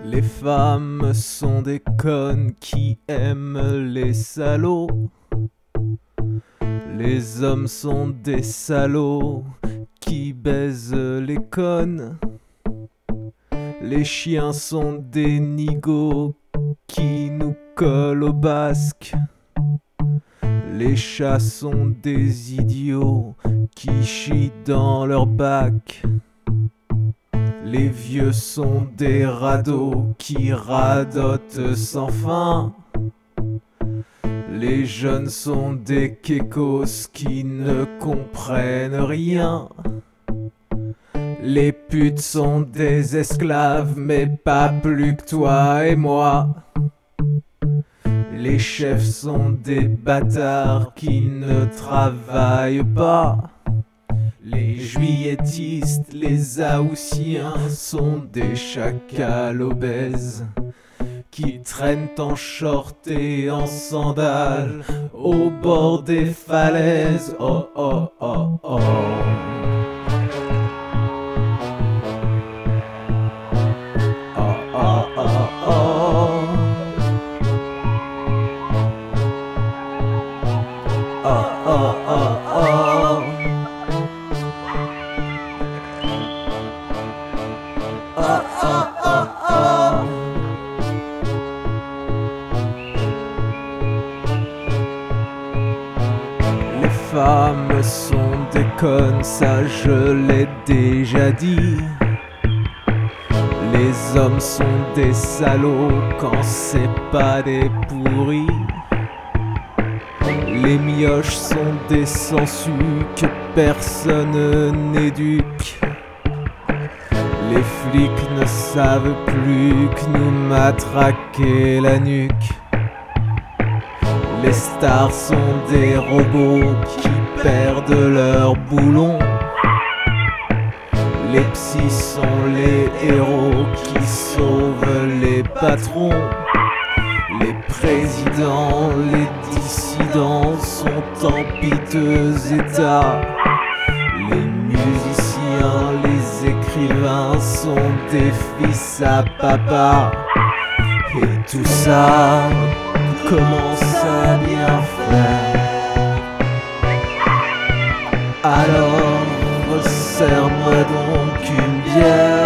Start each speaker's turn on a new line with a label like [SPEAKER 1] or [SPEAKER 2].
[SPEAKER 1] Les femmes sont des connes qui aiment les salauds. Les hommes sont des salauds qui baisent les connes. Les chiens sont des nigauds qui nous collent au basque. Les chats sont des idiots qui chient dans leur bac. Les vieux sont des radots qui radotent sans fin. Les jeunes sont des kékos qui ne comprennent rien. Les putes sont des esclaves, mais pas plus que toi et moi. Les chefs sont des bâtards qui ne travaillent pas. Les juilletistes, les haussiens sont des chacals obèses qui traînent en short et en sandales au bord des falaises. Oh oh oh oh. Les femmes sont des connes, ça je l'ai déjà dit. Les hommes sont des salauds quand c'est pas des pourris. Les mioches sont des sangsues que personne n'éduque. Les flics ne savent plus que nous matraquer la nuque. Les stars sont des robots qui perdent leur boulon. Les psys sont les héros qui sauvent les patrons. Les présidents, les dissidents sont en piteux état. Les musiciens, les écrivains sont des fils à papa. Et tout ça commence à bien faire. Alors, resserre-moi donc une bière.